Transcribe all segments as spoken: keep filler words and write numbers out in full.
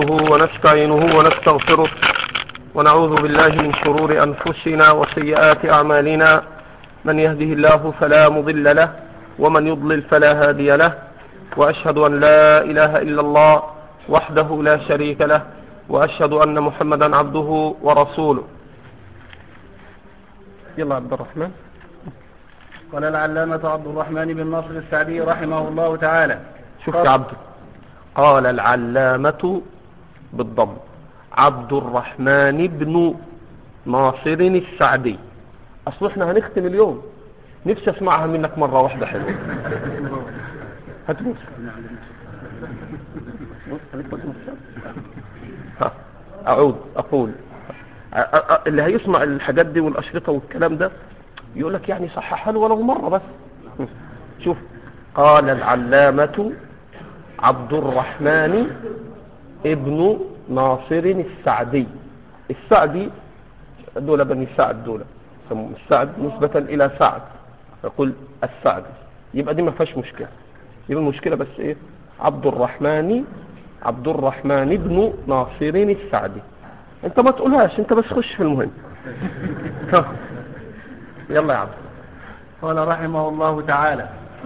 نحمده ونستعينه ونستغفره ونعوذ بالله من شرور أنفسنا وسيئات أعمالنا. من يهده الله فلا مضل له ومن يضلل فلا هادي له، وأشهد أن لا إله إلا الله وحده لا شريك له، وأشهد أن محمدا عبده ورسوله. يلا عبد الرحمن. قال العلامة عبد الرحمن بن ناصر السعدي رحمه الله تعالى. شوف يا عبد، قال العلامة بالضم عبد الرحمن بن ناصر السعدي. أصل احنا هنختم اليوم، نفسي اسمعها منك مرة واحدة حلوة. هتبوس أعود أقول اللي هيسمع الحاجات دي والأشرطة والكلام ده يقول لك يعني صححها له ولو مرة بس. شوف، قال العلامة عبد الرحمن ابن ناصر السعدي. السعدي دولة بني سعد، دولة السعد نسبة إلى سعد، يقول السعدي، يبقى دي ما فيهاش مشكلة. يبقى المشكلة بس إيه؟ عبد الرحمن عبد الرحمن ابن ناصر السعدي. انت ما تقولهاش، انت بس خش في المهم. يلا يا عبد. قال رحمه الله تعالى: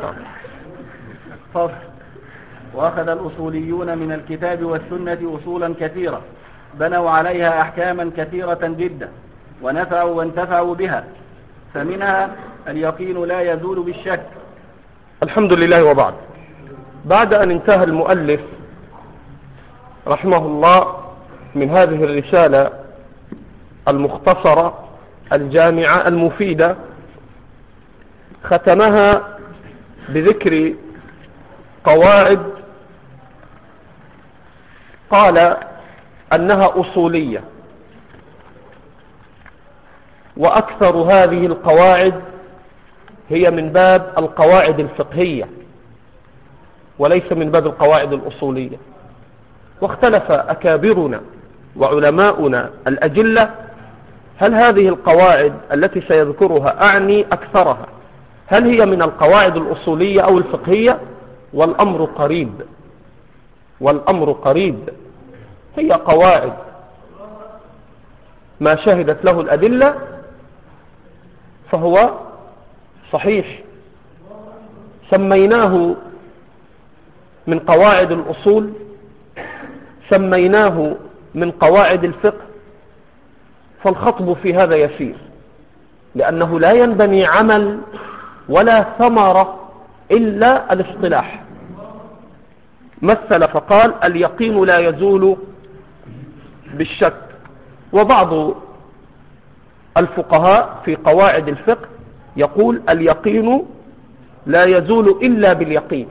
فصل. وأخذ الأصوليون من الكتاب والسنة أصولا كثيرة بنوا عليها أحكاما كثيرة جدا ونفعوا وانتفعوا بها، فمنها اليقين لا يزول بالشك. الحمد لله. وبعد، بعد أن انتهى المؤلف رحمه الله من هذه الرسالة المختصرة الجامعة المفيدة، ختمها بذكر قواعد قال أنها أصولية، وأكثر هذه القواعد هي من باب القواعد الفقهية وليس من باب القواعد الأصولية. واختلف أكابرنا وعلماؤنا الأجلة هل هذه القواعد التي سيذكرها، أعني أكثرها، هل هي من القواعد الأصولية أو الفقهية؟ والأمر قريب والأمر قريب هي قواعد ما شهدت له الأدلة فهو صحيح. سميناه من قواعد الأصول، سميناه من قواعد الفقه، فالخطب في هذا يسير، لأنه لا ينبني عمل ولا ثمرة إلا الاصطلاح. مثل فقال: اليقين لا يزول بالشك. وبعض الفقهاء في قواعد الفقه يقول: اليقين لا يزول إلا باليقين.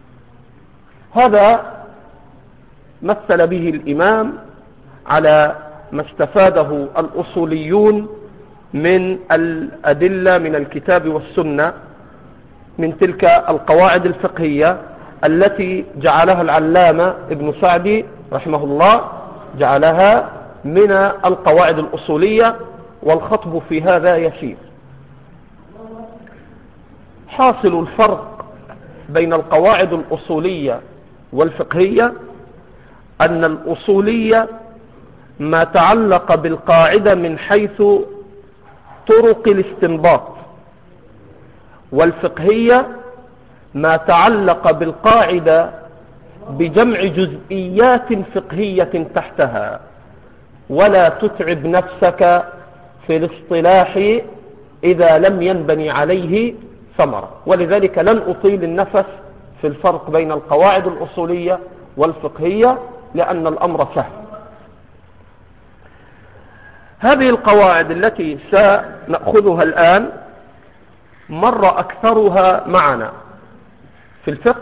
هذا مثل به الإمام على ما استفاده الأصوليون من الأدلة من الكتاب والسنة من تلك القواعد الفقهية التي جعلها العلامة ابن سعدي رحمه الله، جعلها من القواعد الأصولية، والخطب في هذا يسير. حاصل الفرق بين القواعد الأصولية والفقهية أن الأصولية ما تعلق بالقاعدة من حيث طرق الاستنباط، والفقهية ما تعلق بالقاعدة بجمع جزئيات فقهية تحتها. ولا تتعب نفسك في الاصطلاح إذا لم ينبني عليه ثمرة. ولذلك لن أطيل النفس في الفرق بين القواعد الأصولية والفقهية لأن الأمر سهل. هذه القواعد التي سنأخذها الآن مر أكثرها معنا في الفقه،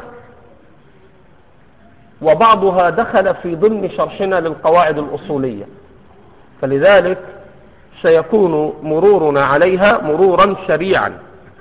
وبعضها دخل في ضمن شرحنا للقواعد الأصولية، فلذلك سيكون مرورنا عليها مرورا سريعا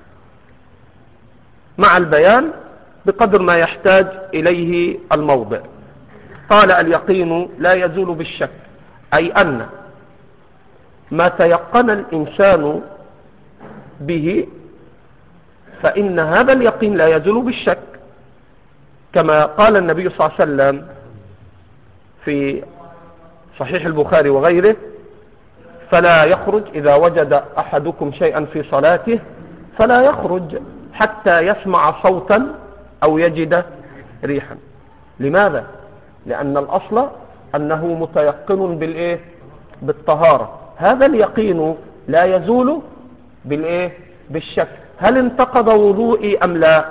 مع البيان بقدر ما يحتاج إليه الموضع. قال: اليقين لا يزول بالشك، أي أن ما تيقن الإنسان به فإن هذا اليقين لا يزول بالشك، كما قال النبي صلى الله عليه وسلم في صحيح البخاري وغيره: فلا يخرج إذا وجد أحدكم شيئا في صلاته فلا يخرج حتى يسمع صوتا أو يجد ريحا. لماذا؟ لأن الأصل أنه متيقن بالإيه؟ بالطهارة. هذا اليقين لا يزول بالإيه؟ بالشك. هل انتقض وضوئي أم لا؟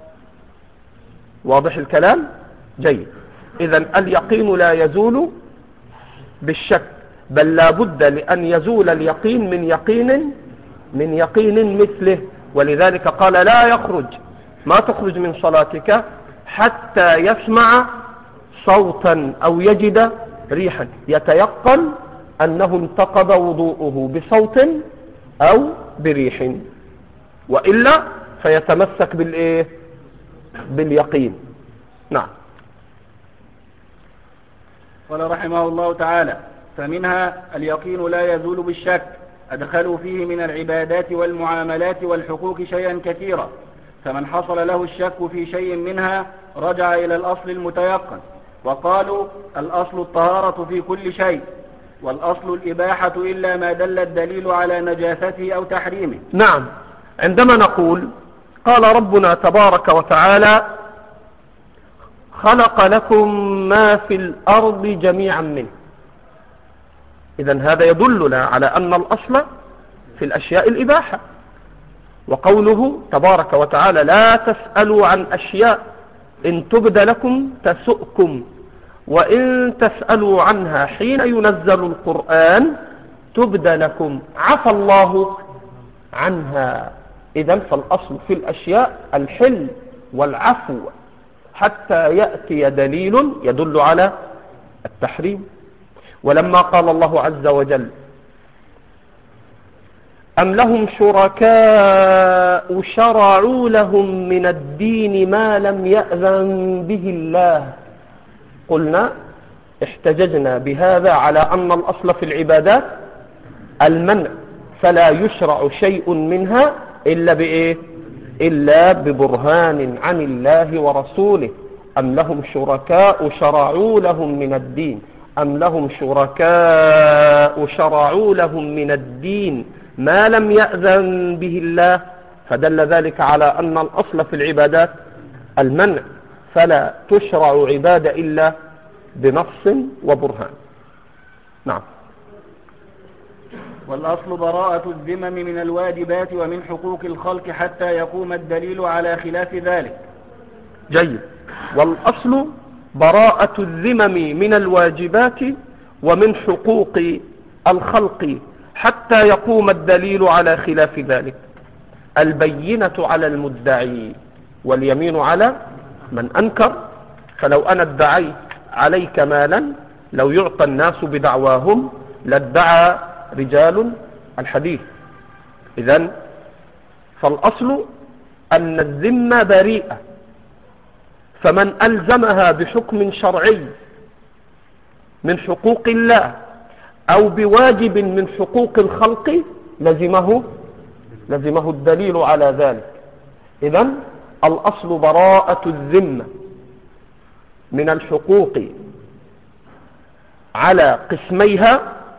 واضح الكلام؟ جيد. إذن اليقين لا يزول بالشك، بل لا بد لأن يزول اليقين من يقين من يقين مثله. ولذلك قال: لا يخرج، ما تخرج من صلاتك حتى يسمع صوتا أو يجد ريحا، يتيقن أنه انتقض وضوءه بصوت أو بريح، وإلا فيتمسك بالإيه؟ باليقين. نعم. قال رحمه الله تعالى: فمنها اليقين لا يزول بالشك، أدخلوا فيه من العبادات والمعاملات والحقوق شيئا كثيرا، فمن حصل له الشك في شيء منها رجع إلى الأصل المتيقن. وقالوا: الأصل الطهارة في كل شيء، والأصل الإباحة إلا ما دل الدليل على نجاسته أو تحريمه. نعم. عندما نقول قال ربنا تبارك وتعالى: خلق لكم ما في الأرض جميعا منه، إذن هذا يدلنا على أن الأصل في الأشياء الإباحة. وقوله تبارك وتعالى: لا تسألوا عن أشياء إن تبد لكم تسؤكم وإن تسألوا عنها حين ينزل القرآن تبد لكم عفى الله عنها. إذن فالأصل في الأشياء الحل والعفو حتى يأتي دليل يدل على التحريم. ولما قال الله عز وجل: أم لهم شركاء شرعوا لهم من الدين ما لم يأذن به الله، قلنا احتججنا بهذا على أن الأصل في العبادات المنع، فلا يشرع شيء منها إلا بإيه؟ إلا ببرهان عن الله ورسوله. أم لهم شركاء شرعوا لهم من الدين أم لهم شركاء شرعوا لهم من الدين ما لم يأذن به الله، فدل ذلك على أن الأصل في العبادات المنع، فلا تشرع عبادة إلا بنص وبرهان. نعم. والأصل براءة الذمم من الواجبات ومن حقوق الخلق حتى يقوم الدليل على خلاف ذلك. جيد. والأصل براءة الذمم من الواجبات ومن حقوق الخلق حتى يقوم الدليل على خلاف ذلك. البينة على المدعي واليمين على من أنكر. فلو أنا ادعيت عليك مالا لو يعطى الناس بدعواهم لادعى رجال الحديث. إذن فالأصل أن الذمة بريئة، فمن ألزمها بحكم شرعي من حقوق الله أو بواجب من حقوق الخلق لزمه لزمه الدليل على ذلك. إذن الأصل براءة الذمة من الحقوق على قسميها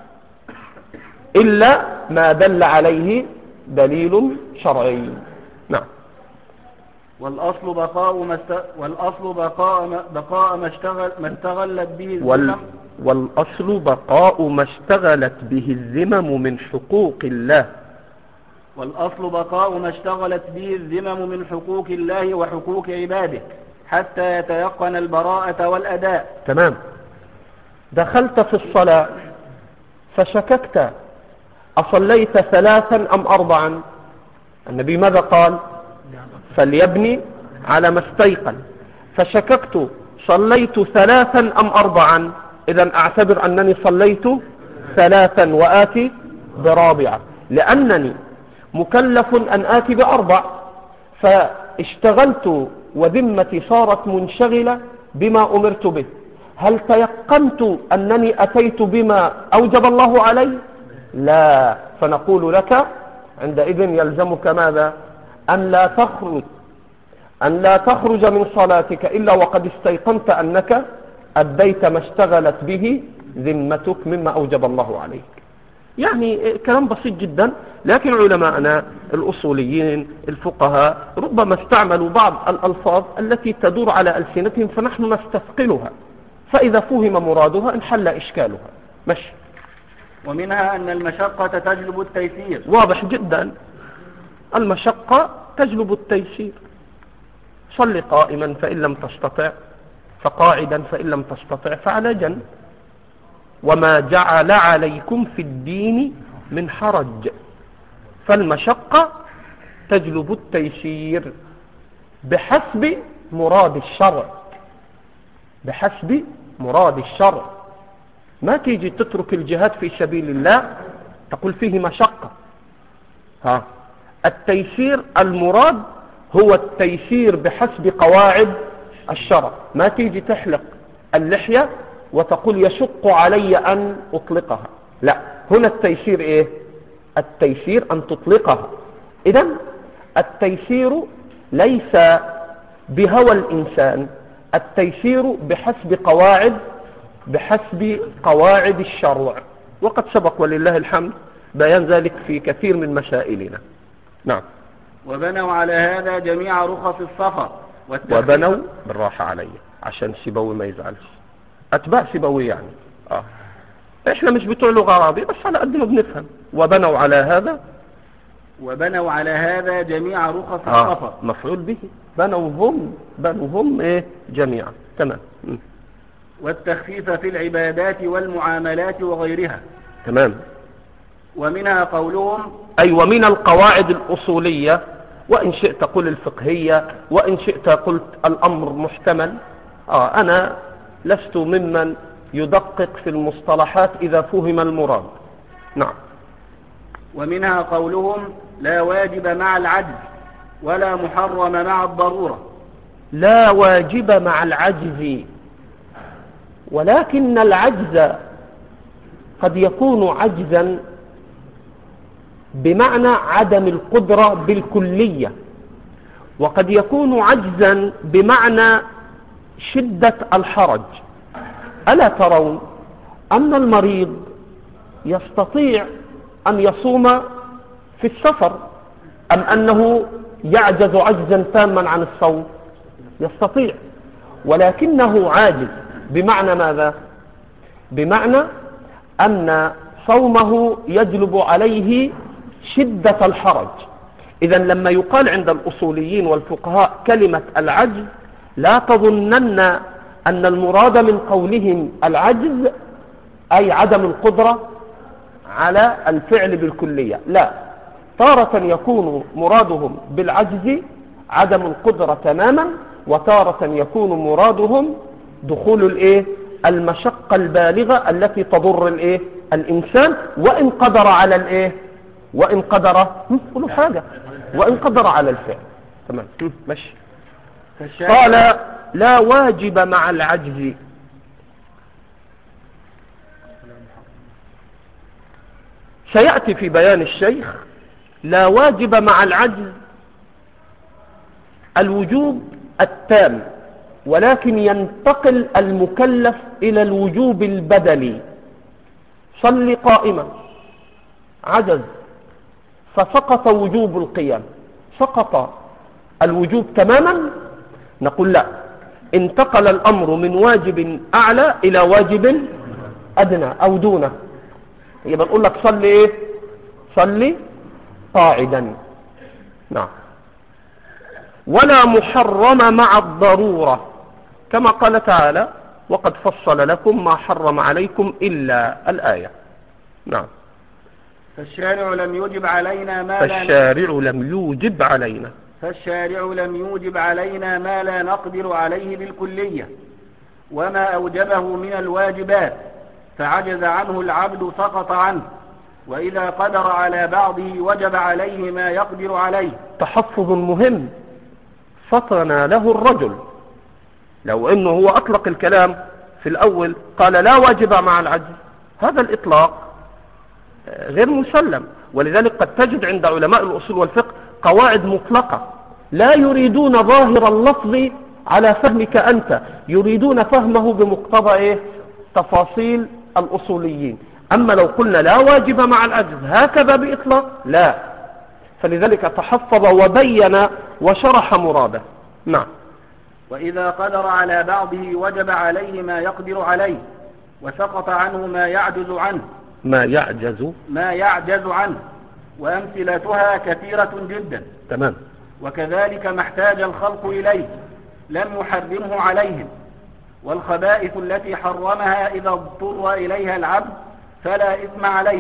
إلا ما دل عليه دليل شرعي. نعم. والأصل بقاء ما است... والأصل بقاء ما... بقاء ما اشتغل ما اشتغلت به الذمم وال... والأصل بقاء ما اشتغلت به الذمم من حقوق الله. والأصل بقاء ما اشتغلت به الذمم من حقوق الله وحقوق عباده حتى يتيقن البراءة والأداء. تمام. دخلت في الصلاة فشككت أصليت ثلاثا أم أربعا؟ النبي ماذا قال؟ فليبني على ما استيقن. فشككت صليت ثلاثا أم أربعا؟ إذن أعتبر أنني صليت ثلاثا وآتي برابعة، لأنني مكلف أن آتي بأربع، فاشتغلت وذمتي صارت منشغلة بما أمرت به. هل تيقنت أنني أتيت بما أوجب الله علي؟ لا. فنقول لك عندئذ يلزمك ماذا؟ أن لا تخرج أن لا تخرج من صلاتك إلا وقد استيقنت أنك أديت ما اشتغلت به ذمتك مما أوجب الله عليك. يعني كلام بسيط جدا، لكن علماءنا الأصوليين الفقهاء ربما استعملوا بعض الألفاظ التي تدور على ألسنتهم فنحن نستثقلها، فإذا فهم مرادها انحل إشكالها. ماشي. ومنها أن المشقة تجلب التيسير. واضح جدا، المشقة تجلب التيسير. صل قائما فإن لم تستطع فقاعدا، فإن لم تستطع فعلى جنب. وما جعل عليكم في الدين من حرج، فالمشقة تجلب التيسير بحسب مراد الشرع، بحسب مراد الشرع. ما تيجي تترك الجهاد في سبيل الله تقول فيه مشقة. ها، التيسير المراد هو التيسير بحسب قواعد الشرع. ما تيجي تحلق اللحية وتقول يشق علي أن أطلقها، لا، هنا التيسير إيه؟ التيسير أن تطلقها. إذن التيسير ليس بهوى الإنسان، التيسير بحسب قواعد بحسب قواعد الشرع، وقد سبق ولله الحمد بيان ذلك في كثير من مسائلنا. نعم. وبنوا على هذا جميع رخص السفر. وبنوا بالراحة علي عشان سيبوي ما يزعلش، أتباع سيبوي يعني. آه. إحنا مش بتوع لغة عربية بس على قد ما بنفهم. وبنوا على هذا وبنوا على هذا جميع رخص آه. السفر. مفعول به. بنوا هم بنوا هم إيه جميعا. تمام. م. والتخفيف في العبادات والمعاملات وغيرها. تمام. ومنها قولهم أي ومن القواعد الأصولية، وإن شئت قل الفقهية، وإن شئت قلت الأمر محتمل. آه أنا لست ممن يدقق في المصطلحات إذا فهم المراد. نعم. ومنها قولهم لا واجب مع العجز ولا محرم مع الضرورة. لا واجب مع العجز، ولكن العجز قد يكون عجزا بمعنى عدم القدرة بالكلية، وقد يكون عجزا بمعنى شدة الحرج. ألا ترون أن المريض يستطيع أن يصوم في السفر، أم أنه يعجز عجزا تاما عن الصوم؟ يستطيع، ولكنه عاجز بمعنى ماذا؟ بمعنى أن صومه يجلب عليه شدة الحرج. إذا لما يقال عند الأصوليين والفقهاء كلمة العجز، لا تظنن أن المراد من قولهم العجز أي عدم القدرة على الفعل بالكلية، لا، تارة يكون مرادهم بالعجز عدم القدرة تماما، وتارة يكون مرادهم دخول الايه المشقة البالغة التي تضر الايه الإنسان، وإن قدر على الايه وإن قدر قولوا حاجة وإن قدر على الفعل. تمام. ماشي. قال لا واجب مع العجز. سيأتي في بيان الشيخ لا واجب مع العجز الوجوب التام، ولكن ينتقل المكلف إلى الوجوب البدلي. صل قائما، عجز فسقط وجوب القيام، سقط الوجوب تماما. نقول لا، انتقل الأمر من واجب أعلى إلى واجب أدنى أو دونه. يبقى نقول لك صل إيه؟ صل قاعدا. نعم. ولا محرم مع الضرورة، كما قال تعالى وقد فصل لكم ما حرم عليكم إلا الآية. نعم. فالشارع لم يوجب علينا ما فالشارع لم يوجب علينا فالشارع لم يوجب علينا ما لا نقدر عليه بالكلية، وما أوجبه من الواجبات فعجز عنه العبد سقط عنه، وإذا قدر على بعضه وجب عليه ما يقدر عليه. تحفظ مهم فطن له الرجل، لو انه هو اطلق الكلام في الاول قال لا واجب مع العجز، هذا الاطلاق غير مسلم. ولذلك قد تجد عند علماء الاصول والفقه قواعد مطلقة لا يريدون ظاهر اللفظ على فهمك انت، يريدون فهمه بمقتضى ايه؟ تفاصيل الأصوليين. أما لو قلنا لا واجب مع العجز هكذا بإطلاق لا، فلذلك تحفظ وبين وشرح مراده. نعم. وإذا قدر على بعضه وجب عليه ما يقدر عليه، وسقط عنه ما يعجز عنه ما يعجز ما يعجز عنه وأمثلتها كثيرة جدا. تمام. وكذلك ما احتاج الخلق إليه لم يحرمه عليهم، والخبائث التي حرمها إذا اضطر إليها العبد فلا إثم عليه.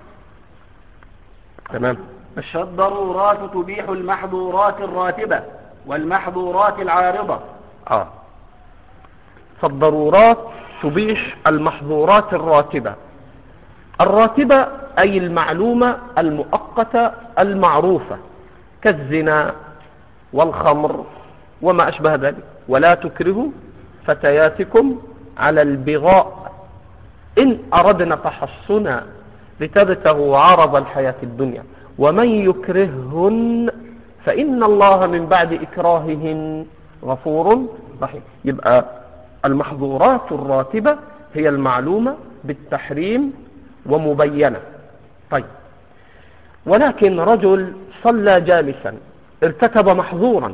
تمام. فالضرورات تبيح المحظورات الراتبة والمحظورات العارضة. آه. فالضرورات تبيح المحظورات الراتبة. الراتبة أي المعلومة المؤقتة المعروفة كالزنا والخمر وما أشبه ذلك. ولا تكرهوا فتياتكم على البغاء إن أردنا تحصنا لتبتغوا عرض الحياة الدنيا ومن يكرههن فإن الله من بعد إكراههن غفور رحيم. يبقى المحظورات الراتبة هي المعلومة بالتحريم ومبينة. طيب، ولكن رجل صلى جالسا ارتكب محظورا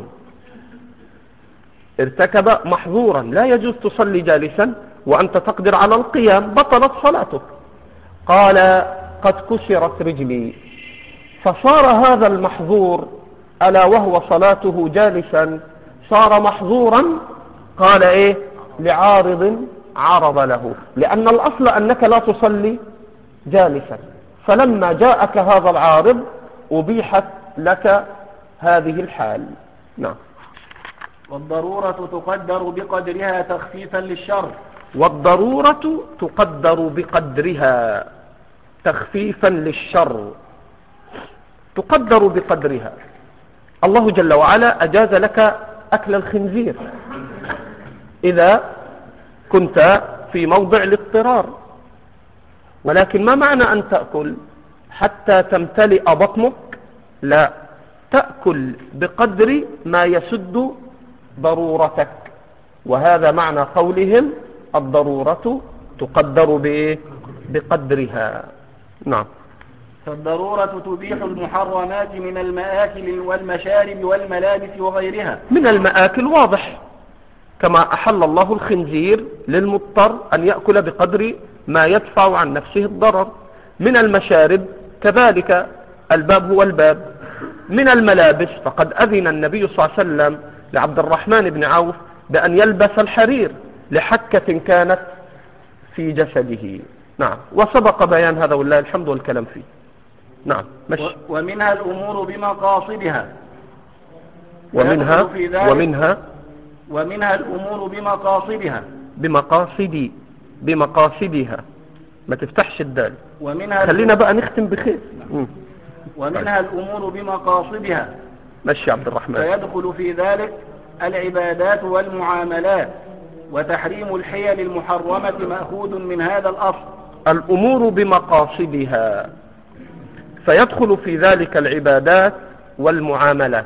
ارتكب محظورا لا يجوز تصلي جالسا وأنت تقدر على القيام، بطلت صلاتك. قال قد كسرت رجلي، فصار هذا المحظور ألا وهو صلاته جالسا صار محظورا. قال إيه؟ لعارض عرض له، لأن الأصل أنك لا تصلي جالسا، فلما جاءك هذا العارض أبيحت لك هذه الحال. نعم. والضرورة تقدر بقدرها تخفيفا للشر. والضرورة تقدر بقدرها تخفيفا للشر. تقدر بقدرها. الله جل وعلا أجاز لك أكل الخنزير إذا كنت في موضع الاضطرار، ولكن ما معنى أن تأكل حتى تمتلئ بطنك؟ لا، تأكل بقدر ما يسد ضرورتك، وهذا معنى قولهم الضرورة تقدر بقدرها. نعم. فالضرورة تبيح المحرمات من المآكل والمشارب والملابس وغيرها. من المآكل واضح، كما أحل الله الخنزير للمضطر أن يأكل بقدر ما يدفع عن نفسه الضرر. من المشارب كذلك الباب هو الباب. من الملابس فقد أذن النبي صلى الله عليه وسلم لعبد الرحمن بن عوف بأن يلبس الحرير لحكة كانت في جسده. نعم. وسبق بيان هذا والله الحمد والكلام فيه. نعم. مشي. ومنها الأمور بمقاصدها. ومنها ومنها ومنها الأمور بمقاصدها بمقاصدي بمقاصدها ما تفتحش الدال. ومنها خلينا بقى نختم بخير. م. ومنها الأمور بمقاصدها. مشي عبد الرحمن. فيدخل في ذلك العبادات والمعاملات، وتحريم الحيل المحرمة مأخوذ من هذا الأصل. الأمور بمقاصدها فيدخل في ذلك العبادات والمعاملات.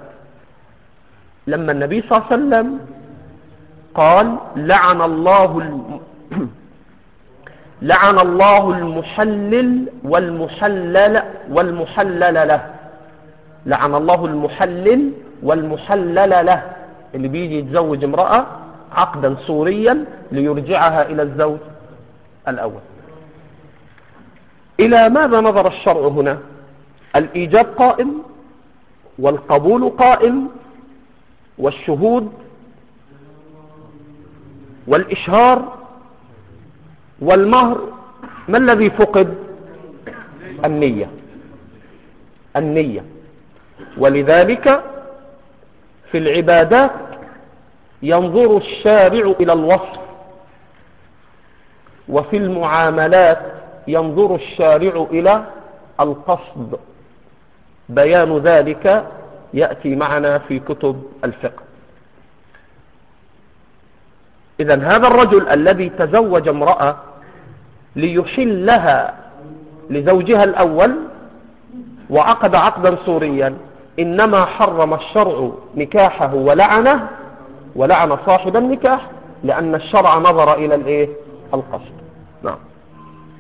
لما النبي صلى الله عليه وسلم قال لعن الله الم... لعن الله المحلل والمحلل والمحلل له. لعن الله المحلل والمحلل له، اللي بيجي يتزوج امرأة عقدا صوريا ليرجعها إلى الزوج الأول. إلى ماذا نظر الشرع هنا؟ الإيجاب قائم، والقبول قائم، والشهود والإشهار والمهر. ما الذي فقد؟ النية. النية. ولذلك في العبادات ينظر الشارع إلى الوصف، وفي المعاملات ينظر الشارع إلى القصد. بيان ذلك يأتي معنا في كتب الفقه. إذن هذا الرجل الذي تزوج امرأة ليحلها لزوجها الأول وعقد عقدا صوريا، إنما حرم الشرع نكاحه ولعنه ولعن صاحب النكاح، لأن الشرع نظر إلى الإيه؟ القصد. نعم.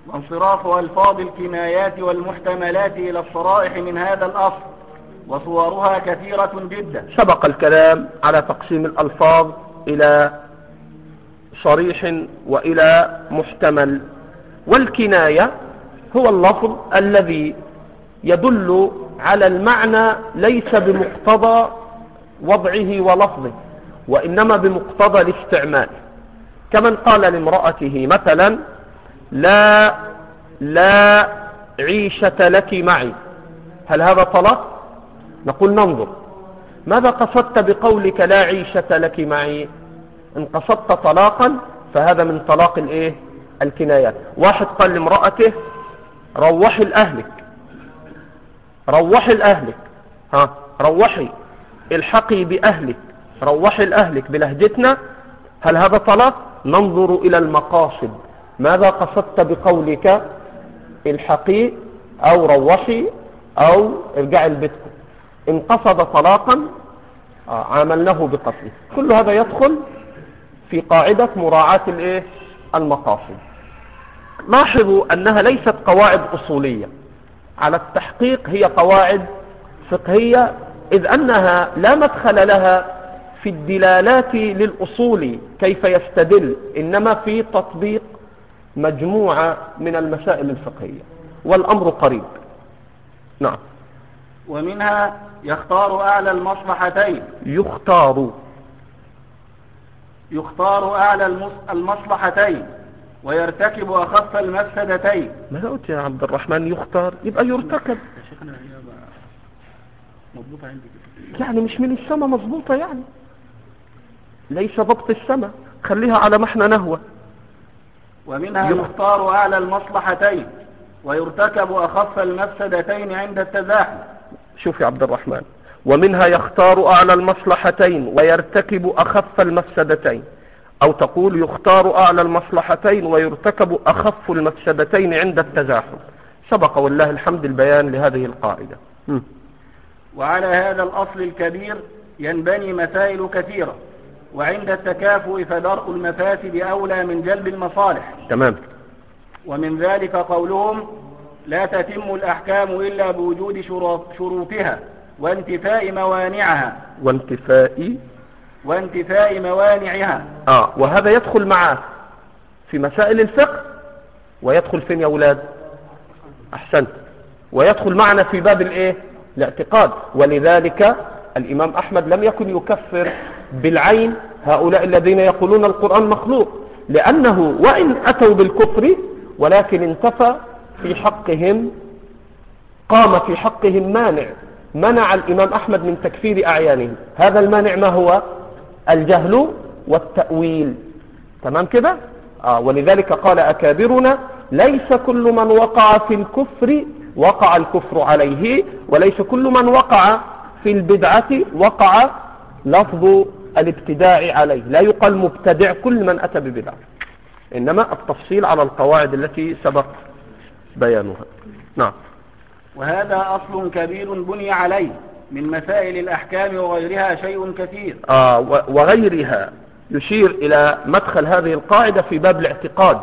وانصراف ألفاظ الكنايات والمحتملات إلى الصرائح من هذا الأصل، وصورها كثيرة جدا. سبق الكلام على تقسيم الألفاظ إلى صريح وإلى محتمل. والكناية هو اللفظ الذي يدل على المعنى ليس بمقتضى وضعه ولفظه، وإنما بمقتضى الاستعمال، كمن قال لامرأته مثلا لا لا عيشة لك معي، هل هذا طلاق؟ نقول ننظر ماذا قصدت بقولك لا عيشة لك معي. إن قصدت طلاقا فهذا من طلاق الايه الكنايات. واحد قال لامرأته روحي لأهلك، روحي لأهلك، ها روحي الحقي بأهلك، روحي لأهلك بلهجتنا، هل هذا طلاق؟ ننظر إلى المقاصد، ماذا قصدت بقولك الحقي أو روحي أو ارجعي لبيتكم. إن قصد طلاقا عاملناه بقتله. كل هذا يدخل في قاعدة مراعاة الايه المقاصد. لاحظوا أنها ليست قواعد أصولية، على التحقيق هي قواعد فقهية، إذ أنها لا مدخل لها في الدلالات للأصول كيف يستدل، إنما في تطبيق مجموعة من المسائل الفقهية، والأمر قريب. نعم. ومنها يختار أعلى المصلحتين. يختار يختار أعلى المصلحتين ويرتكب أخف المفسدتين. ماذا قلت يا عبد الرحمن؟ يختار يبقى يرتكب. يعني مش من السماء مضبوطة، يعني ليس ضبط السماء، خليها على ما احنا نهوى. ومنها يختار أعلى المصلحتين ويرتكب أخف المفسدتين عند التزاحم. شوف يا عبد الرحمن، ومنها يختار أعلى المصلحتين ويرتكب أخف المفسدتين، أو تقول يختار أعلى المصلحتين ويرتكب أخف المفسدتين عند التزاحم. سبق والله الحمد البيان لهذه القاعدة. م. وعلى هذا الأصل الكبير ينبني مسائل كثيرة، وعند التكافؤ فدرء المفاسد أولى من جلب المصالح. تمام. ومن ذلك قولهم لا تتم الأحكام إلا بوجود شروطها وانتفاء موانعها. وانتفاء وانتفاء موانعها. آه وهذا يدخل معه في مسائل الفقه، ويدخل فين يا أولاد؟ أحسنت. ويدخل معنا في باب الايه الاعتقاد. ولذلك الإمام أحمد لم يكن يكفر بالعين هؤلاء الذين يقولون القرآن مخلوق، لأنه وإن أتوا بالكفر ولكن انتفى في حقهم، قام في حقهم مانع، منع الإمام أحمد من تكفير أعيانهم. هذا المانع ما هو؟ الجهل والتأويل. تمام كده؟ آه ولذلك قال أكابرنا ليس كل من وقع في الكفر وقع الكفر عليه، وليس كل من وقع في البدعة وقع لفظ الابتداع عليه. لا يقال مبتدع كل من أتى ببدعة، إنما التفصيل على القواعد التي سبق بيانها. نعم. وهذا أصل كبير بني عليه من مسائل الأحكام وغيرها شيء كثير. آه وغيرها يشير إلى مدخل هذه القاعدة في باب الاعتقاد،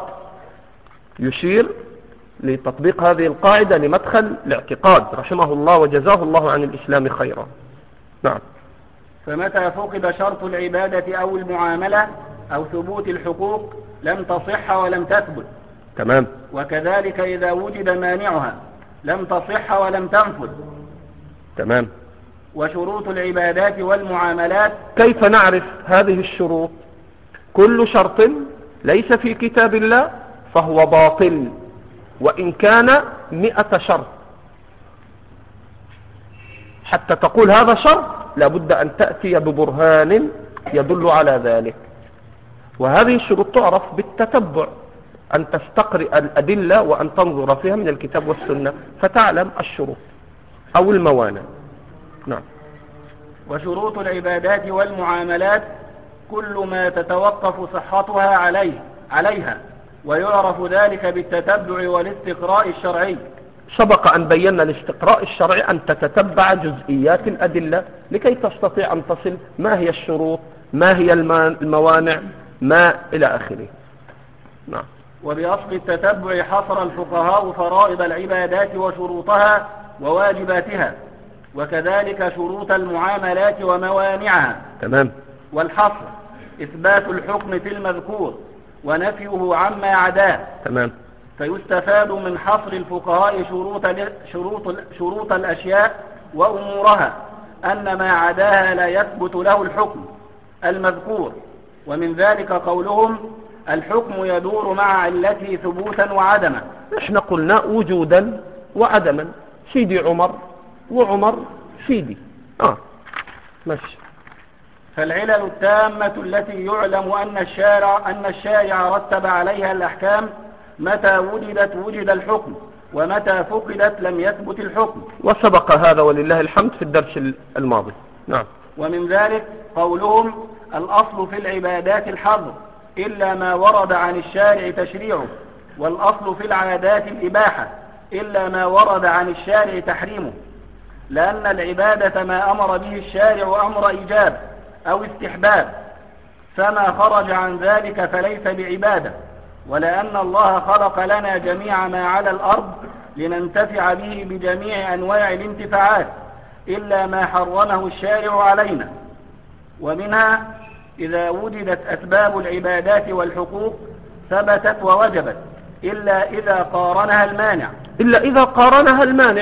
يشير لتطبيق هذه القاعدة لمدخل الاعتقاد رحمه الله وجزاه الله عن الإسلام خيرا. نعم. فمتى فقد شرط العبادة أو المعاملة أو ثبوت الحقوق لم تصح ولم تثبت. تمام. وكذلك إذا وجد مانعها لم تصح ولم تنفذ. تمام. وشروط العبادات والمعاملات كيف نعرف هذه الشروط؟ كل شرط ليس في كتاب الله فهو باطل، وإن كان مئة شرط. حتى تقول هذا شرط لابد أن تأتي ببرهان يدل على ذلك. وهذه الشروط تعرف بالتتبع، أن تستقرئ الأدلة وأن تنظر فيها من الكتاب والسنة فتعلم الشروط أو الموانع. نعم. وشروط العبادات والمعاملات كل ما تتوقف صحتها عليه عليها، ويعرف ذلك بالتتبع والاستقراء الشرعي. سبق أن بينا الاستقراء الشرعي أن تتتبع جزئيات الأدلة لكي تستطيع أن تصل ما هي الشروط، ما هي الموانع، ما إلى آخره. نعم. وبأصل التتبع حصر الفقهاء فرائض العبادات وشروطها وواجباتها، وكذلك شروط المعاملات وموانعها. تمام. والحصر إثبات الحكم في المذكور ونفيه عما عداه. تمام. فيستفاد من حصر الفقهاء شروط, شروط, شروط الأشياء وأمورها أن ما عداها لا يثبت له الحكم المذكور، ومن ذلك قولهم الحكم يدور مع علته ثبوتا وعدما. احنا قلنا وجودا وعدما، سيدي عمر وعمر سيدي. اه ماشي. فالعلل التامة التي يعلم أن الشارع, أن الشارع رتب عليها الأحكام متى وجدت وجد الحكم، ومتى فقدت لم يثبت الحكم. وسبق هذا ولله الحمد في الدرس الماضي. نعم. ومن ذلك قولهم الأصل في العبادات الحظر إلا ما ورد عن الشارع تشريعه، والأصل في العادات الإباحة إلا ما ورد عن الشارع تحريمه، لأن العبادة ما أمر به الشارع أمر إيجاب أو استحباب، فما خرج عن ذلك فليس بعبادة، ولأن الله خلق لنا جميع ما على الأرض لننتفع به بجميع أنواع الانتفاعات إلا ما حرمه الشارع علينا. ومنها إذا وجدت أسباب العبادات والحقوق ثبتت ووجبت إلا إذا قارنها المانع. إلا إذا قارنها المانع.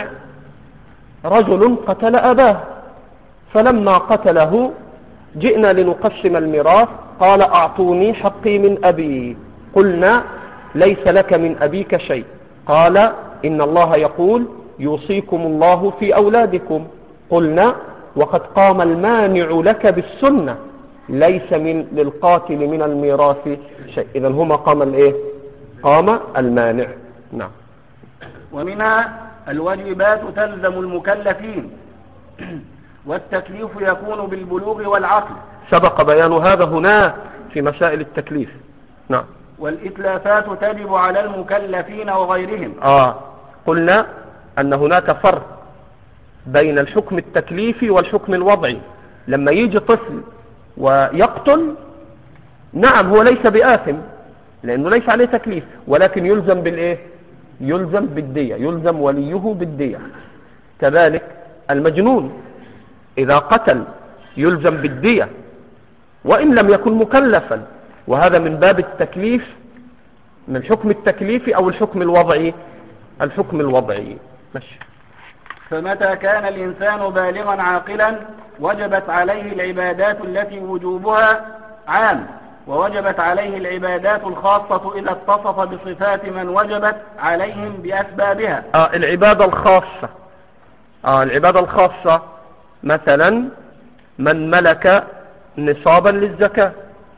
رجل قتل أباه، فلما قتله جئنا لنقسم الميراث، قال أعطوني حقي من أبي. قلنا ليس لك من أبيك شيء. قال إن الله يقول يوصيكم الله في أولادكم. قلنا وقد قام المانع لك بالسنة، ليس من للقاتل من الميراث شيء. إذن هما قام الإيه؟ قام المانع. نعم. ومنها الواجبات تلزم المكلفين والتكليف يكون بالبلوغ والعقل. سبق بيان هذا هنا في مسائل التكليف. نعم. والإتلافات تجب على المكلفين وغيرهم. آه قلنا أن هناك فرق بين الحكم التكليفي والحكم الوضعي. لما يجي طفل ويقتل، نعم هو ليس بآثم لأنه ليس عليه تكليف، ولكن يلزم بالإيه؟ يلزم بالدية، يلزم وليه بالدية. كذلك المجنون إذا قتل يلزم بالدية وإن لم يكن مكلفا، وهذا من باب التكليف، من الحكم التكليفي أو الحكم الوضعي. الحكم الوضعي. ماشي. فمتى كان الإنسان بالغا عاقلا وجبت عليه العبادات التي وجوبها عام، ووجبت عليه العبادات الخاصة إذا اتصف بصفات من وجبت عليهم بأسبابها. آه العبادة الخاصة. آه العبادة الخاصة مثلا من ملك نصابا للزكاة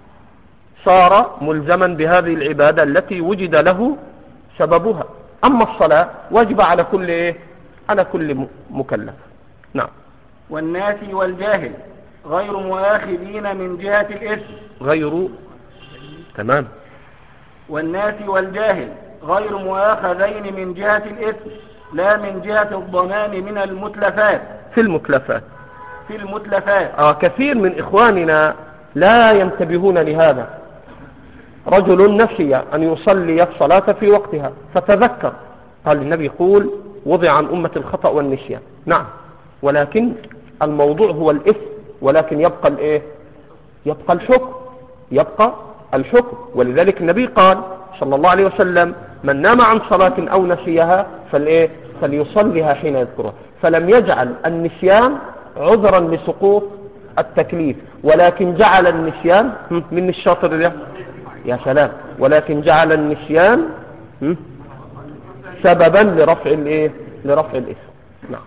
صار ملزما بهذه العبادة التي وجد له سببها. أما الصلاة واجب على كل إيه؟ على كل مكلف. نعم. والناس والجاهل غير مؤاخذين من جهة الإثم. غير تمام. والناس والجاهل غير مؤاخذين من جهة الإثم لا من جهة الضمان من المتلفات. في المتلفات. في المتلفات. آه كثير من إخواننا لا ينتبهون لهذا. رجل نسي أن يصلي الصلاة في وقتها فتذكر، قال النبي يقول وضع عن أمة الخطأ والنسيان. نعم، ولكن الموضوع هو الإثم، ولكن يبقى الإيه؟ يبقى الحكم، يبقى الحكم. ولذلك النبي قال صلى الله عليه وسلم من نام عن صلاة أو نسيها فالإيه؟ فليصليها حين يذكرها. فلم يجعل النسيان عذرا لسقوط التكليف، ولكن جعل النسيان من الشاطر ده يا سلام، ولكن جعل النسيان سببا لرفع الايه؟ لرفع الإثم. نعم.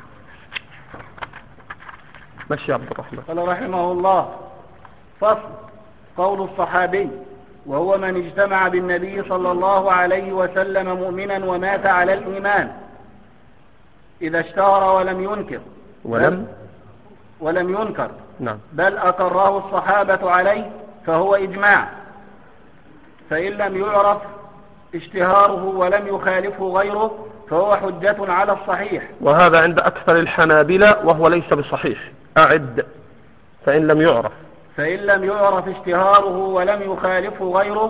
ماشي يا عبد الرحمن. قال رحمه الله: فصل. قول الصحابي: وهو من اجتمع بالنبي صلى الله عليه وسلم مؤمنا ومات على الإيمان إذا اشتهر ولم ينكر ولم ولم ينكر نعم. بل أقره الصحابة عليه فهو إجماع، فإن لم يعرف اشتهاره ولم يخالفه غيره فهو حجة على الصحيح. وهذا عند أكثر الحنابلة وهو ليس بصحيح. أعد: فإن لم يعرف فإن لم يعرف اشتهاره ولم يخالفه غيره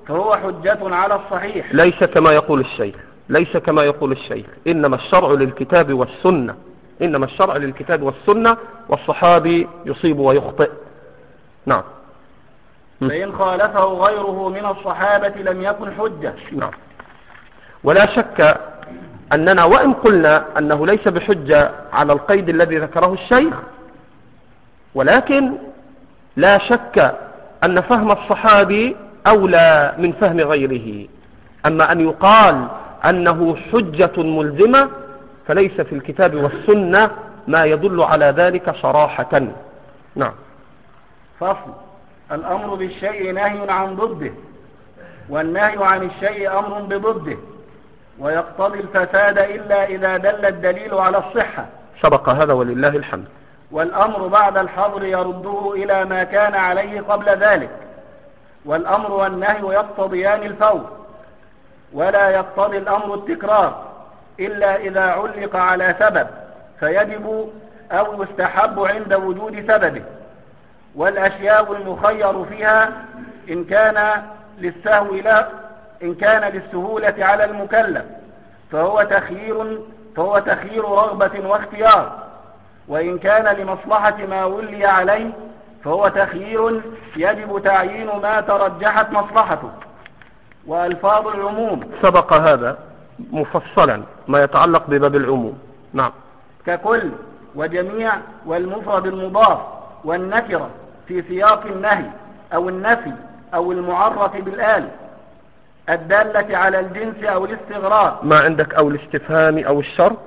فهو حجة على الصحيح. ليس كما يقول الشيخ ليس كما يقول الشيخ إنما الشرع للكتاب والسنة إنما الشرع للكتاب والسنة، والصحابي يصيب ويخطئ. نعم. فإن خالفه غيره من الصحابة لم يكن حجة. نعم. ولا شك أننا وإن قلنا أنه ليس بحجة على القيد الذي ذكره الشيخ، ولكن لا شك أن فهم الصحابي أولى من فهم غيره. أما أن يقال أنه حجة ملزمة فليس في الكتاب والسنة ما يدل على ذلك صراحة. نعم. فصل. الأمر بالشيء نهي عن ضده، والنهي عن الشيء أمر بضده، ويقتضي الفساد إلا إذا دل الدليل على الصحة. سبق هذا ولله الحمد. والأمر بعد الحظر يرده إلى ما كان عليه قبل ذلك. والأمر والنهي يقتضيان الفور، ولا يقتضي الأمر التكرار إلا إذا علق على سبب فيجب أو يستحب عند وجود سببه. والأشياء المخير فيها إن كان للسهو لا إن كان للسهولة على المكلف فهو تخيير فهو تخيير رغبة واختيار، وإن كان لمصلحة ما ولي عليه فهو تخيير يجب تعيين ما ترجحت مصلحته. وألفاظ العموم سبق هذا مفصلا ما يتعلق بباب العموم. نعم. ككل وجميع والمفرد المضاف والنكرة في سياق النهي أو النفي أو المعرف بالآل الدالة على الجنس أو الاستغراق. ما عندك أو الاستفهام أو الشرط؟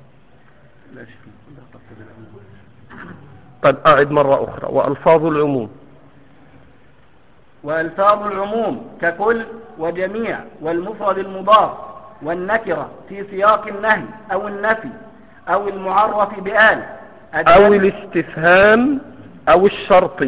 طيب أعد مرة أخرى. وألفاظ العموم وألفاظ العموم ككل وجميع والمفرد المضاف والنكرة في سياق النهي أو النفي أو المعرف بآل أو الاستفهام أو الشرط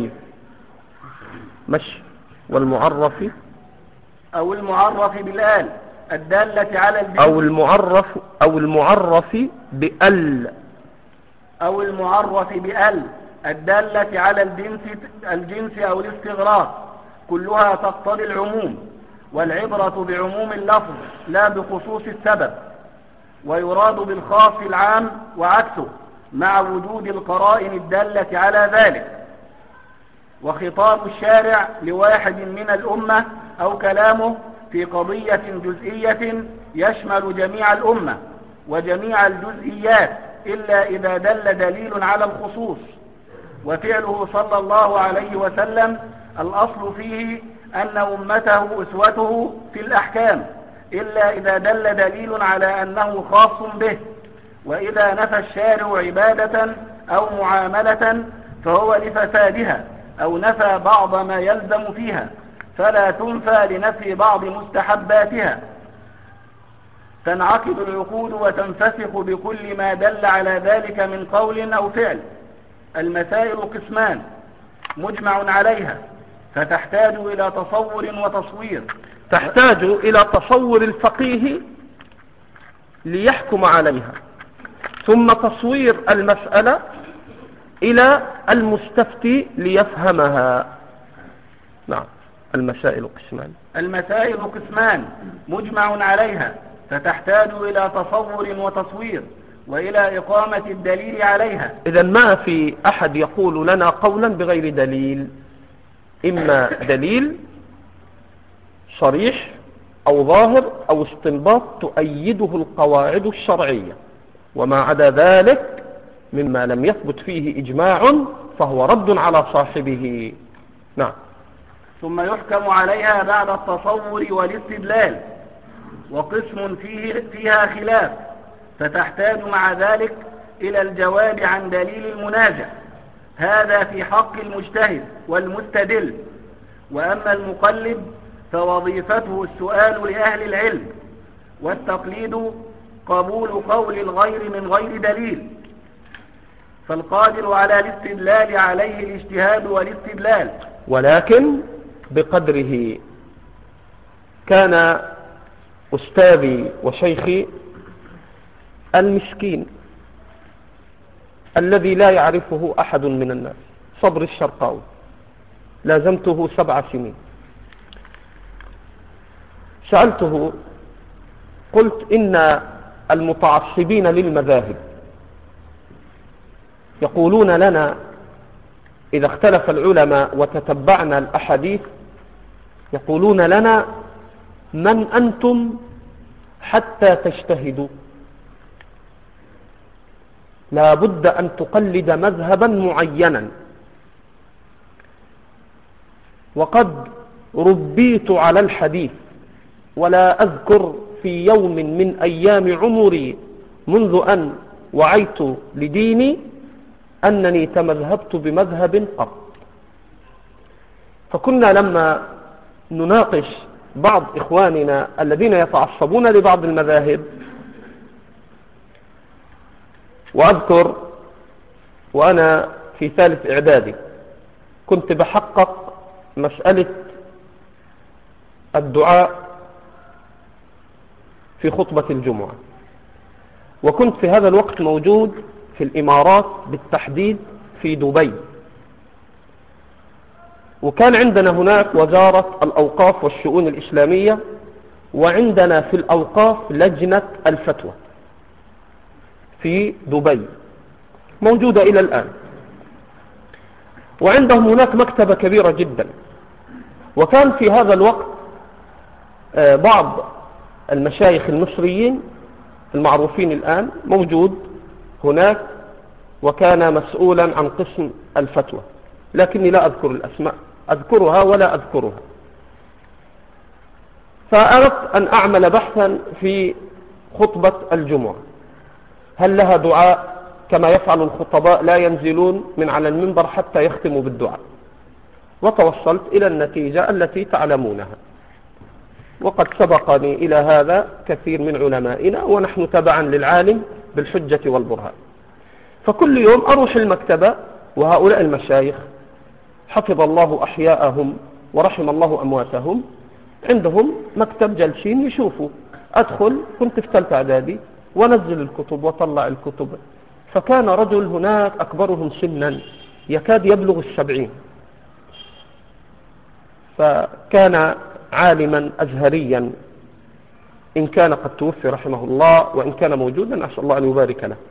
مش والمعرف أو المعرف بالآل الدالة على الجنس أو المعرف أو المعرف بأل أو المعرف بأل الدالة على الجنس الجنس أو الاستغراق كلها تقتضي العموم، والعبرة بعموم اللفظ لا بخصوص السبب، ويراد بالخاص العام وعكسه مع وجود القرائن الدالة على ذلك. وخطاب الشارع لواحد من الأمة أو كلامه في قضية جزئية يشمل جميع الأمة وجميع الجزئيات إلا إذا دل دليل على الخصوص. وفعله صلى الله عليه وسلم الأصل فيه أن أمته أسوته في الأحكام إلا إذا دل دليل على أنه خاص به. وإذا نفى الشارع عبادة أو معاملة فهو لفسادها أو نفى بعض ما يلزم فيها فلا تنفى لنفي بعض مستحباتها. تنعقد العقود وتنفسخ بكل ما دل على ذلك من قول أو فعل. المسائل قسمان مجمع عليها فتحتاج إلى تصور وتصوير. تحتاج إلى تصور الفقيه ليحكم عليها، ثم تصوير المسألة إلى المستفتي ليفهمها. نعم. المسائل قسمان المسائل قسمان مجمع عليها فتحتاج إلى تصور وتصوير وإلى إقامة الدليل عليها. إذن ما في أحد يقول لنا قولا بغير دليل، إما دليل صريح أو ظاهر أو استنباط تؤيده القواعد الشرعية، وما عدا ذلك مما لم يثبت فيه إجماع فهو رد على صاحبه. نعم. ثم يحكم عليها بعد التصور والاستدلال. وقسم فيه فيها خلاف فتحتاج مع ذلك إلى الجواب عن دليل المنازع، هذا في حق المجتهد والمستدل. وأما المقلد فوظيفته السؤال لأهل العلم، والتقليد قبول قول الغير من غير دليل. فالقادر على الاستدلال عليه الاجتهاد والاستدلال، ولكن بقدره. كان أستاذي وشيخي المسكين الذي لا يعرفه أحد من الناس، صبر الشرقاوي، لازمته سبع سنين، سألته قلت إن المتعصبين للمذاهب يقولون لنا إذا اختلف العلماء وتتبعنا الأحاديث يقولون لنا من أنتم حتى تجتهدوا، لا بد أن تقلد مذهبا معينا، وقد ربيت على الحديث ولا أذكر في يوم من أيام عمري منذ أن وعيت لديني أنني تمذهبت بمذهب قط. فكنا لما نناقش بعض إخواننا الذين يتعصبون لبعض المذاهب، وأذكر وأنا في ثالث إعدادي كنت بحقق مسألة الدعاء في خطبة الجمعة، وكنت في هذا الوقت موجود في الإمارات بالتحديد في دبي، وكان عندنا هناك وزارة الأوقاف والشؤون الإسلامية، وعندنا في الأوقاف لجنة الفتوى في دبي موجودة إلى الآن، وعندهم هناك مكتبة كبيرة جدا. وكان في هذا الوقت بعض المشايخ المصريين المعروفين الآن موجود هناك، وكان مسؤولا عن قسم الفتوى، لكني لا أذكر الأسماء، أذكرها ولا أذكرها. فأردت أن أعمل بحثا في خطبة الجمعة، هل لها دعاء كما يفعل الخطباء لا ينزلون من على المنبر حتى يختموا بالدعاء؟ وتوصلت إلى النتيجة التي تعلمونها، وقد سبقني إلى هذا كثير من علمائنا، ونحن تبعا للعالم بالحجة والبرهان. فكل يوم أروح المكتبة، وهؤلاء المشايخ حفظ الله أحياءهم ورحم الله أمواتهم عندهم مكتب جلسين يشوفوا. أدخل، كنت في ثالثة إعدادي، ونزل الكتب وطلع الكتب. فكان رجل هناك أكبرهم سنا يكاد يبلغ السبعين، فكان عالما أزهريا، إن كان قد توفي رحمه الله، وإن كان موجودا أسأل الله أن يبارك له.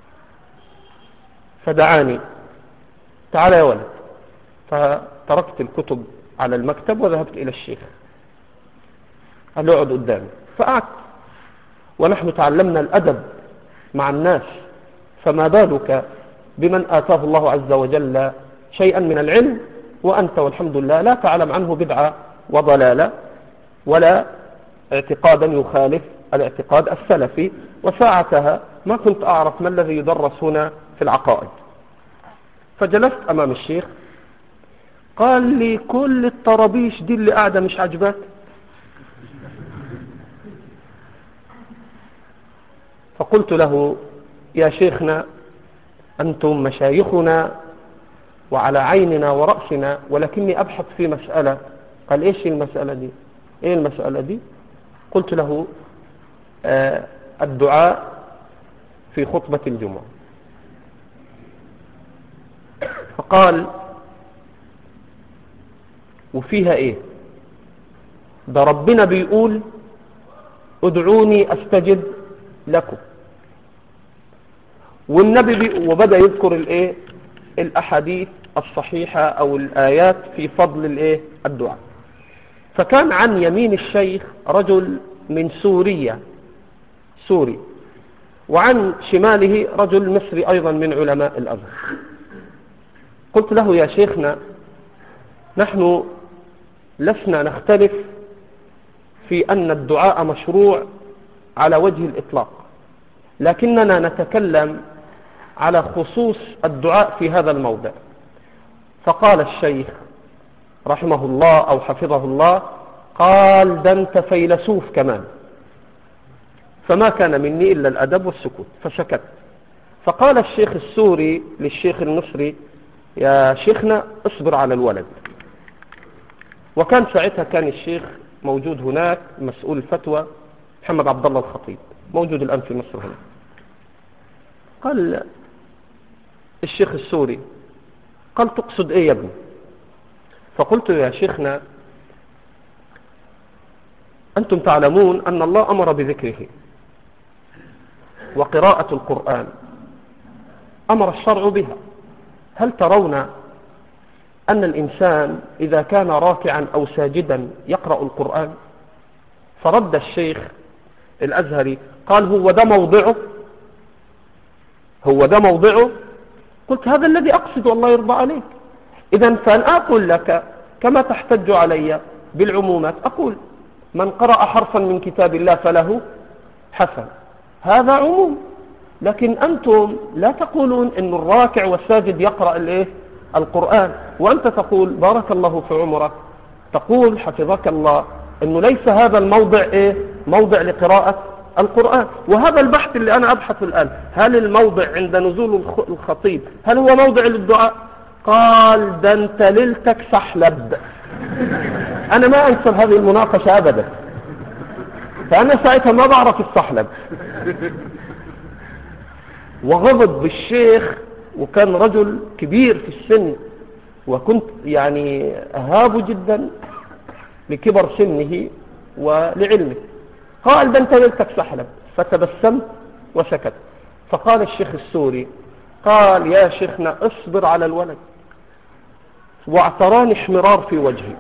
فدعاني، تعال يا ولد. فتركت الكتب على المكتب وذهبت إلى الشيخ، قال له اقعد قدامي. فقعدت، ونحن تعلمنا الأدب مع الناس، فما بالك بمن آتاه الله عز وجل شيئا من العلم وأنت والحمد لله لا تعلم عنه بدعة وضلالة ولا اعتقادا يخالف الاعتقاد السلفي. وساعتها ما كنت أعرف ما الذي يدرس هنا في العقائد. فجلست أمام الشيخ، قال لي كل الطرابيش دي اللي قاعدة مش عجباك؟ فقلت له يا شيخنا أنتم مشايخنا وعلى عيننا ورأسنا، ولكني أبحث في مسألة. قال إيش المسألة دي؟ إيه المسألة دي؟ قلت له آه الدعاء في خطبة الجمعة. فقال وفيها إيه؟ ده ربنا بيقول ادعوني أستجب لكم، والنبي بي وبدأ يذكر الإيه؟ الأحاديث الصحيحة أو الآيات في فضل الإيه؟ الدعاء. فكان عن يمين الشيخ رجل من سوريا سوري، وعن شماله رجل مصري أيضا من علماء الأزهر. قلت له يا شيخنا نحن لسنا نختلف في أن الدعاء مشروع على وجه الإطلاق، لكننا نتكلم على خصوص الدعاء في هذا الموضع. فقال الشيخ رحمه الله أو حفظه الله، قال ده أنت فيلسوف كمان. فما كان مني إلا الأدب والسكوت، فسكت. فقال الشيخ السوري للشيخ المصري يا شيخنا اصبر على الولد. وكان ساعتها كان الشيخ موجود هناك مسؤول الفتوى محمد عبد الله الخطيب، موجود الآن في مصر هنا. قال الشيخ السوري، قال تقصد ايه يا ابني؟ فقلت يا شيخنا أنتم تعلمون أن الله أمر بذكره، وقراءة القرآن أمر الشرع بها. هل ترون أن الإنسان إذا كان راكعا أو ساجدا يقرأ القرآن؟ فرد الشيخ الأزهري قال هو ده موضعه، هو ده موضعه. قلت هذا الذي أقصد والله يرضى عليك. إذن فأن أقول لك كما تحتج علي بالعمومات، أقول من قرأ حرفا من كتاب الله فله حسن، هذا عموم. لكن أنتم لا تقولون أن الراكع والساجد يقرأ الإيه؟ القرآن، وأنت تقول بارك الله في عمرك، تقول حفظك الله أنه ليس هذا الموضع إيه؟ موضع لقراءة القرآن. وهذا البحث اللي أنا أبحث الآن، هل الموضع عند نزول الخطيب هل هو موضع للدعاء؟ قال ده انت ليلتك سحلب. أنا ما أنسى هذه المناقشة أبدا، فأنا ساعتها ما بعرف السحلب. وغضب بالشيخ، وكان رجل كبير في السن، وكنت يعني أهاب جدا لكبر سنه ولعلمه. قال ده انت ليلتك سحلب، فتبسمت وسكت. فقال الشيخ السوري قال يا شيخنا اصبر على الولد، واعتراني احمرار في وجهي.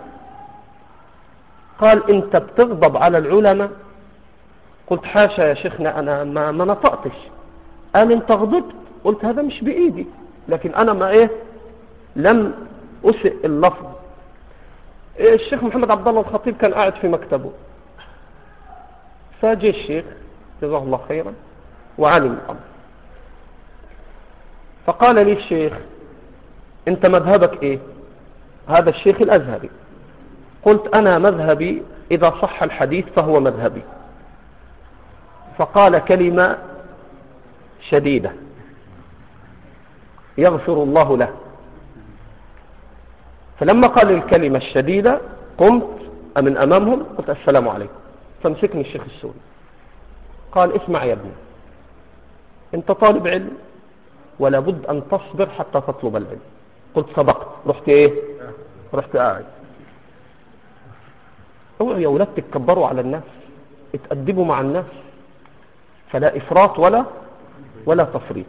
قال انت بتغضب على العلماء؟ قلت حاشا يا شيخنا أنا ما, ما نطقتش. قال انت غضبت؟ قلت هذا مش بإيدي، لكن أنا ما إيه لم أسئ اللفظ. إيه الشيخ محمد عبد الله الخطيب كان قاعد في مكتبه، فجاء الشيخ جزاه الله خيرا وعلم الأمر، فقال لي الشيخ انت مذهبك ايه؟ هذا الشيخ الأزهري. قلت أنا مذهبي إذا صح الحديث فهو مذهبي. فقال كلمة شديدة يغفر الله له. فلما قال الكلمة الشديدة قمت من أمامهم قلت السلام عليكم. فمسكني الشيخ السوري قال اسمع يا ابني، انت طالب علم ولا بد أن تصبر حتى تطلب العلم. قلت صدقت. رحت ايه رحت قاعد. اوعوا يا ولاد تتكبروا على الناس، اتأدبوا مع الناس، فلا إفراط ولا ولا تفريط.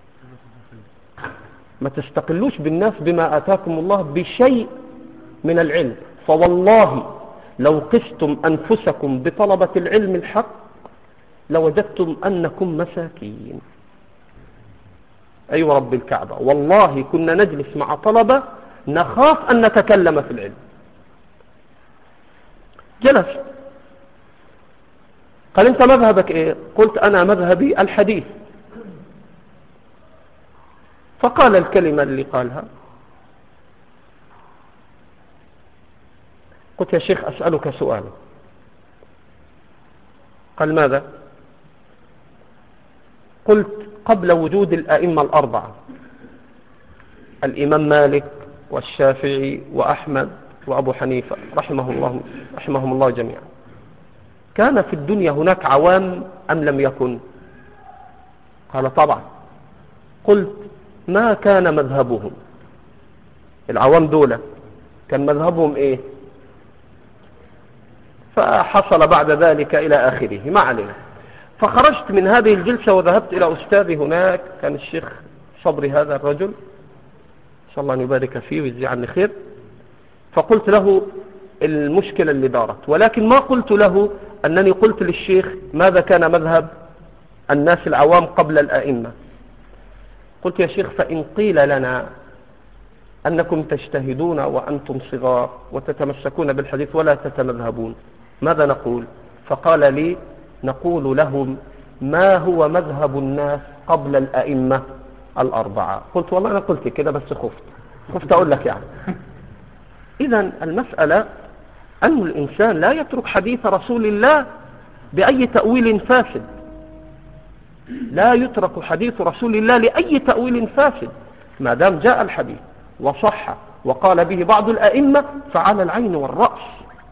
ما تستقلوش بالناس بما آتاكم الله بشيء من العلم. فوالله لو قستم أنفسكم بطلبة العلم الحق لوجدتم أنكم مساكين. أيوة رب الكعبة، والله كنا نجلس مع طلبة نخاف أن نتكلم في العلم. جلس قال انت مذهبك ايه؟ قلت انا مذهبي الحديث. فقال الكلمة اللي قالها. قلت يا شيخ أسألك سؤال. قال ماذا؟ قلت قبل وجود الأئمة الأربعة، الإمام مالك والشافعي وأحمد وأبو حنيفة رحمه الله رحمهم الله جميعا، كان في الدنيا هناك عوام أم لم يكن؟ قال طبعا. قلت ما كان مذهبهم؟ العوام دولة كان مذهبهم ايه؟ فحصل بعد ذلك إلى آخره، ما علينا. فخرجت من هذه الجلسة وذهبت إلى أستاذي هناك، كان الشيخ صبري هذا الرجل، إن شاء الله أن يبارك فيه ويجزي عني خير. فقلت له المشكلة اللي دارت، ولكن ما قلت له أنني قلت للشيخ ماذا كان مذهب الناس العوام قبل الأئمة. قلت يا شيخ فإن قيل لنا أنكم تجتهدون وأنتم صغار وتتمسكون بالحديث ولا تتمذهبون ماذا نقول؟ فقال لي نقول لهم ما هو مذهب الناس قبل الأئمة الأربعة. قلت والله أنا قلت كده بس خفت خفت أقول لك يعني. إذن المسألة أن الإنسان لا يترك حديث رسول الله بأي تأويل فاسد، لا يترك حديث رسول الله لأي تأويل فاسد، ما دام جاء الحديث وصح وقال به بعض الأئمة فعلى العين والرأس.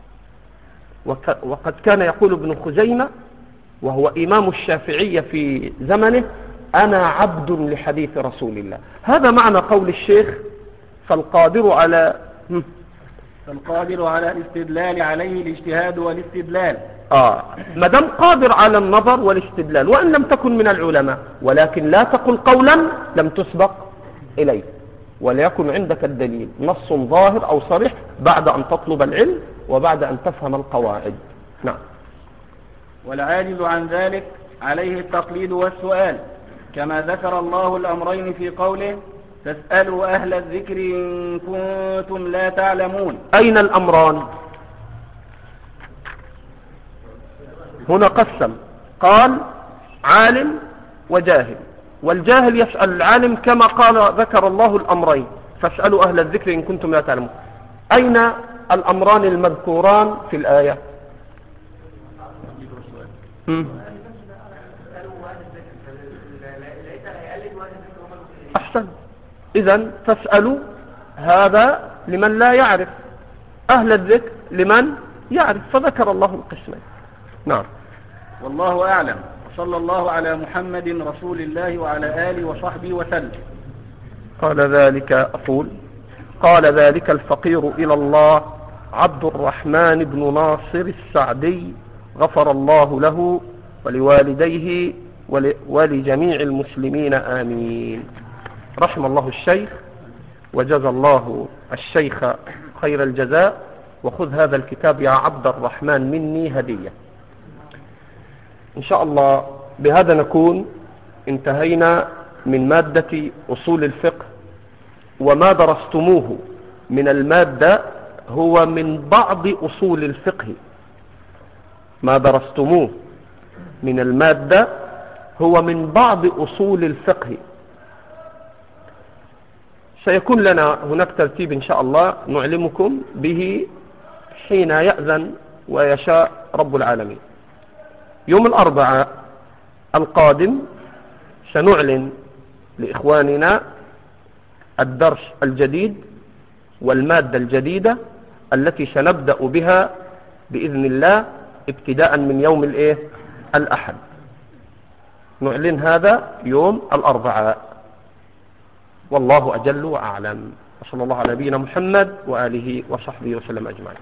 وقد كان يقول ابن خزيمة وهو إمام الشافعية في زمنه أنا عبد لحديث رسول الله. هذا معنى قول الشيخ فالقادر على فالقادر على الاستدلال عليه الاجتهاد والاستدلال، آه ما دام قادر على النظر والاستدلال، وإن لم تكن من العلماء، ولكن لا تقل قولا لم تسبق إليه، وليكن عندك الدليل نص ظاهر أو صريح بعد أن تطلب العلم وبعد أن تفهم القواعد. نعم. والعاجز عن ذلك عليه التقليد والسؤال، كما ذكر الله الأمرين في قوله فاسألوا أهل الذكر إن كنتم لا تعلمون. أين الأمران؟ هنا قسم، قال عالم وجاهل، والجاهل يسأل العالم كما قال ذكر الله الأمرين فاسألوا أهل الذكر إن كنتم لا تعلمون. أين الأمران المذكوران في الآية؟ أحسن. إذن فاسألوا هذا لمن لا يعرف، أهل الذكر لمن يعرف، فذكر الله القسمين. نعم. والله أعلم، وصلى الله على محمد رسول الله وعلى آله وصحبه وسلم. قال ذلك أقول قال ذلك الفقير إلى الله عبد الرحمن بن ناصر السعدي غفر الله له ولوالديه ولجميع المسلمين آمين. رحم الله الشيخ وجزى الله الشيخ خير الجزاء، وخذ هذا الكتاب يا عبد الرحمن مني هدية إن شاء الله. بهذا نكون انتهينا من مادة أصول الفقه، وما درستموه من المادة هو من بعض أصول الفقه. ما درستموه من المادة هو من بعض أصول الفقه. سيكون لنا هناك ترتيب إن شاء الله نعلمكم به حين يأذن ويشاء رب العالمين. يوم الأربعاء القادم سنعلن لإخواننا الدرس الجديد والمادة الجديدة التي سنبدأ بها بإذن الله ابتداء من يوم الإيه؟ الأحد. نعلن هذا يوم الأربعاء، والله أجل وأعلم. وصلى الله على نبينا محمد وآله وصحبه وسلم أجمعين.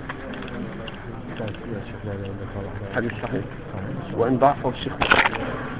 حديث صحيح وإن ضعفه الشيخ